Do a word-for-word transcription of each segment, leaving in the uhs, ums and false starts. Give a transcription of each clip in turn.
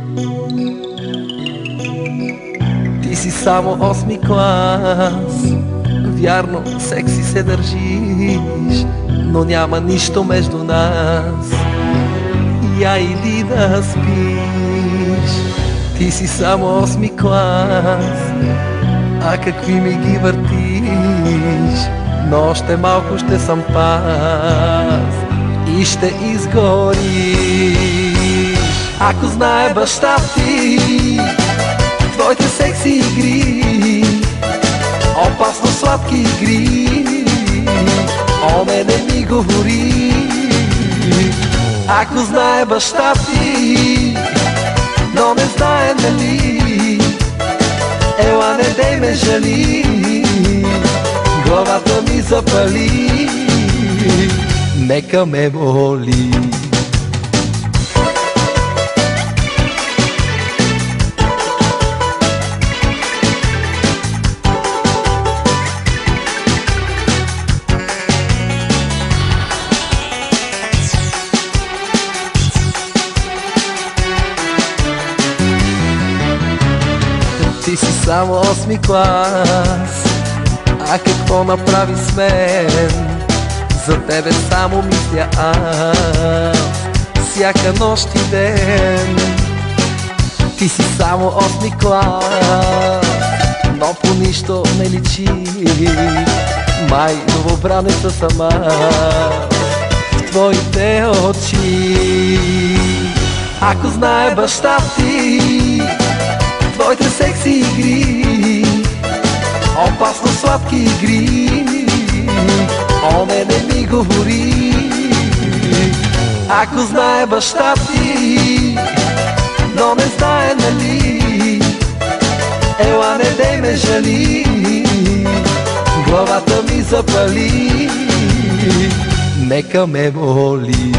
Ти си само осми клас, вярно, секси се държиш, но няма нищо между нас. Я иди да спиш. Ти си само осми клас, а какви ми ги въртиш, но още малко ще съм пас и ще изгориш. Ако знае баща ти твоите секси игри, опасно сладки игри, о мене ми говори. Ако знае баща ти, но не знае нали, ела не дей ме жали, главата ми запали, нека ме боли. Ти си само осми клас, а какво направи с мен? За тебе само мисля аз, всяка нощ и ден. Ти си само осми клас, но по нищо не личи, май новобранеца сама в твоите очи. Ако знае баща ти твоите секси игри, опасно сладки игри, о мене ми говори. Ако знае баща ти, но не знае нали, ела не дей ме жали, главата ми запали, нека ме боли.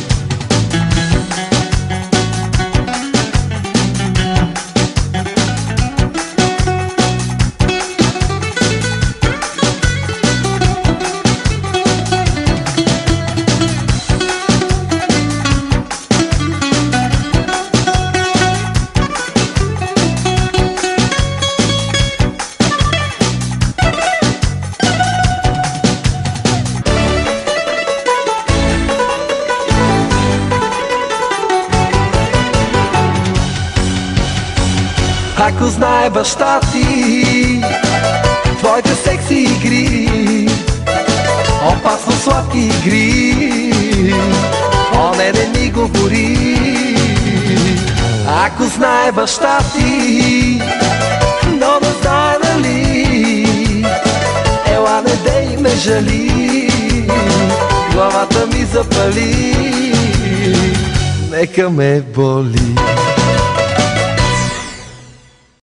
Ако знае баща ти твоите секси игри, опасно сладки игри, о не не ми говори. Ако знае баща ти, но не знае нали, ела не дей ме жали, главата ми запали, нека ме боли.